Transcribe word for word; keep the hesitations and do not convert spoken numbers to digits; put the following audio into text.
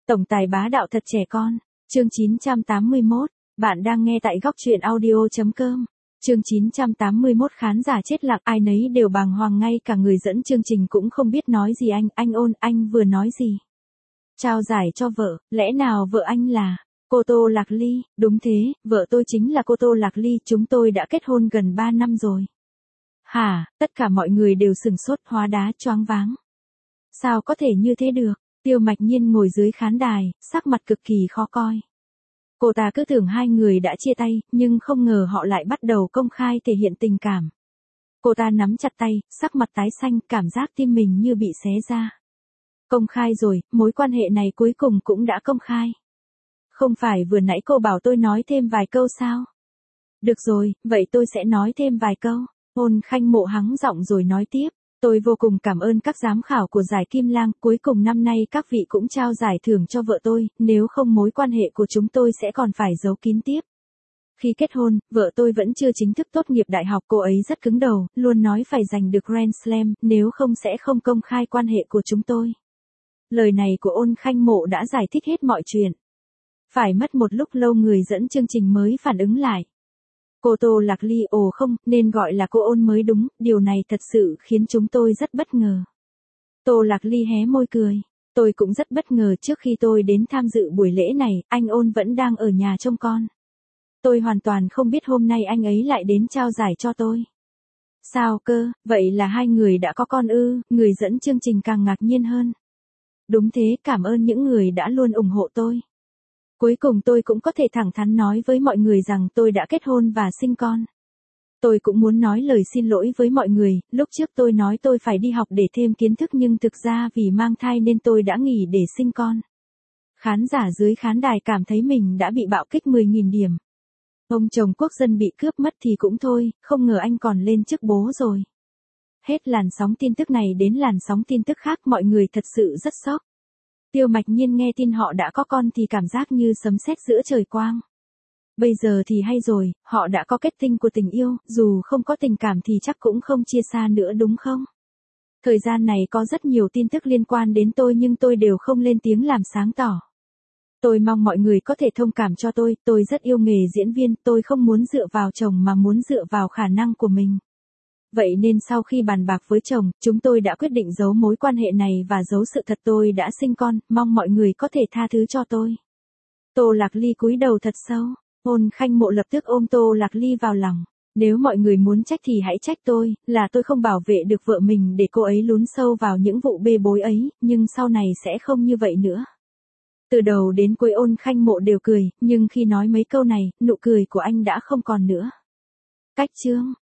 Tổng tài bá đạo thật trẻ con. Chương chín trăm tám mươi mốt. Bạn đang nghe tại góc truyện audio chấm com. Chương chín trăm tám mươi mốt khán giả chết lặng, ai nấy đều bàng hoàng, ngay cả người dẫn chương trình cũng không biết nói gì. Anh, anh ôn, anh vừa nói gì? Trao giải cho vợ, lẽ nào vợ anh là cô Tô Lạc Ly? Đúng thế, vợ tôi chính là cô Tô Lạc Ly, chúng tôi đã kết hôn gần ba năm rồi. Hả? Tất cả mọi người đều sửng sốt, hóa đá, choáng váng. Sao có thể như thế được? Tiêu Mạch Nhiên ngồi dưới khán đài, sắc mặt cực kỳ khó coi. Cô ta cứ tưởng hai người đã chia tay, nhưng không ngờ họ lại bắt đầu công khai thể hiện tình cảm. Cô ta nắm chặt tay, sắc mặt tái xanh, cảm giác tim mình như bị xé ra. Công khai rồi, mối quan hệ này cuối cùng cũng đã công khai. Không phải vừa nãy cô bảo tôi nói thêm vài câu sao? Được rồi, vậy tôi sẽ nói thêm vài câu. Ôn Khanh Mộ hắng giọng rồi nói tiếp. Tôi vô cùng cảm ơn các giám khảo của giải Kim Lang, cuối cùng năm nay các vị cũng trao giải thưởng cho vợ tôi, nếu không mối quan hệ của chúng tôi sẽ còn phải giấu kín tiếp. Khi kết hôn, vợ tôi vẫn chưa chính thức tốt nghiệp đại học, cô ấy rất cứng đầu, luôn nói phải giành được Grand Slam, nếu không sẽ không công khai quan hệ của chúng tôi. Lời này của Ôn Khanh Mộ đã giải thích hết mọi chuyện. Phải mất một lúc lâu người dẫn chương trình mới phản ứng lại. Cô Tô Lạc Ly, ồ không, nên gọi là cô Ôn mới đúng, điều này thật sự khiến chúng tôi rất bất ngờ. Tô Lạc Ly hé môi cười. Tôi cũng rất bất ngờ, trước khi tôi đến tham dự buổi lễ này, anh Ôn vẫn đang ở nhà trông con. Tôi hoàn toàn không biết hôm nay anh ấy lại đến trao giải cho tôi. Sao cơ, vậy là hai người đã có con ư? Người dẫn chương trình càng ngạc nhiên hơn. Đúng thế, cảm ơn những người đã luôn ủng hộ tôi. Cuối cùng tôi cũng có thể thẳng thắn nói với mọi người rằng tôi đã kết hôn và sinh con. Tôi cũng muốn nói lời xin lỗi với mọi người, lúc trước tôi nói tôi phải đi học để thêm kiến thức nhưng thực ra vì mang thai nên tôi đã nghỉ để sinh con. Khán giả dưới khán đài cảm thấy mình đã bị bạo kích mười nghìn điểm. Ông chồng quốc dân bị cướp mất thì cũng thôi, không ngờ anh còn lên chức bố rồi. Hết làn sóng tin tức này đến làn sóng tin tức khác, mọi người thật sự rất sốc. Tiêu Mạch Nhiên nghe tin họ đã có con thì cảm giác như sấm sét giữa trời quang. Bây giờ thì hay rồi, họ đã có kết tinh của tình yêu, dù không có tình cảm thì chắc cũng không chia xa nữa đúng không? Thời gian này có rất nhiều tin tức liên quan đến tôi nhưng tôi đều không lên tiếng làm sáng tỏ. Tôi mong mọi người có thể thông cảm cho tôi, tôi rất yêu nghề diễn viên, tôi không muốn dựa vào chồng mà muốn dựa vào khả năng của mình. Vậy nên sau khi bàn bạc với chồng, chúng tôi đã quyết định giấu mối quan hệ này và giấu sự thật tôi đã sinh con, mong mọi người có thể tha thứ cho tôi. Tô Lạc Ly cúi đầu thật sâu, Ôn Khanh Mộ lập tức ôm Tô Lạc Ly vào lòng. Nếu mọi người muốn trách thì hãy trách tôi, là tôi không bảo vệ được vợ mình để cô ấy lún sâu vào những vụ bê bối ấy, nhưng sau này sẽ không như vậy nữa. Từ đầu đến cuối Ôn Khanh Mộ đều cười, nhưng khi nói mấy câu này, nụ cười của anh đã không còn nữa. Cách chương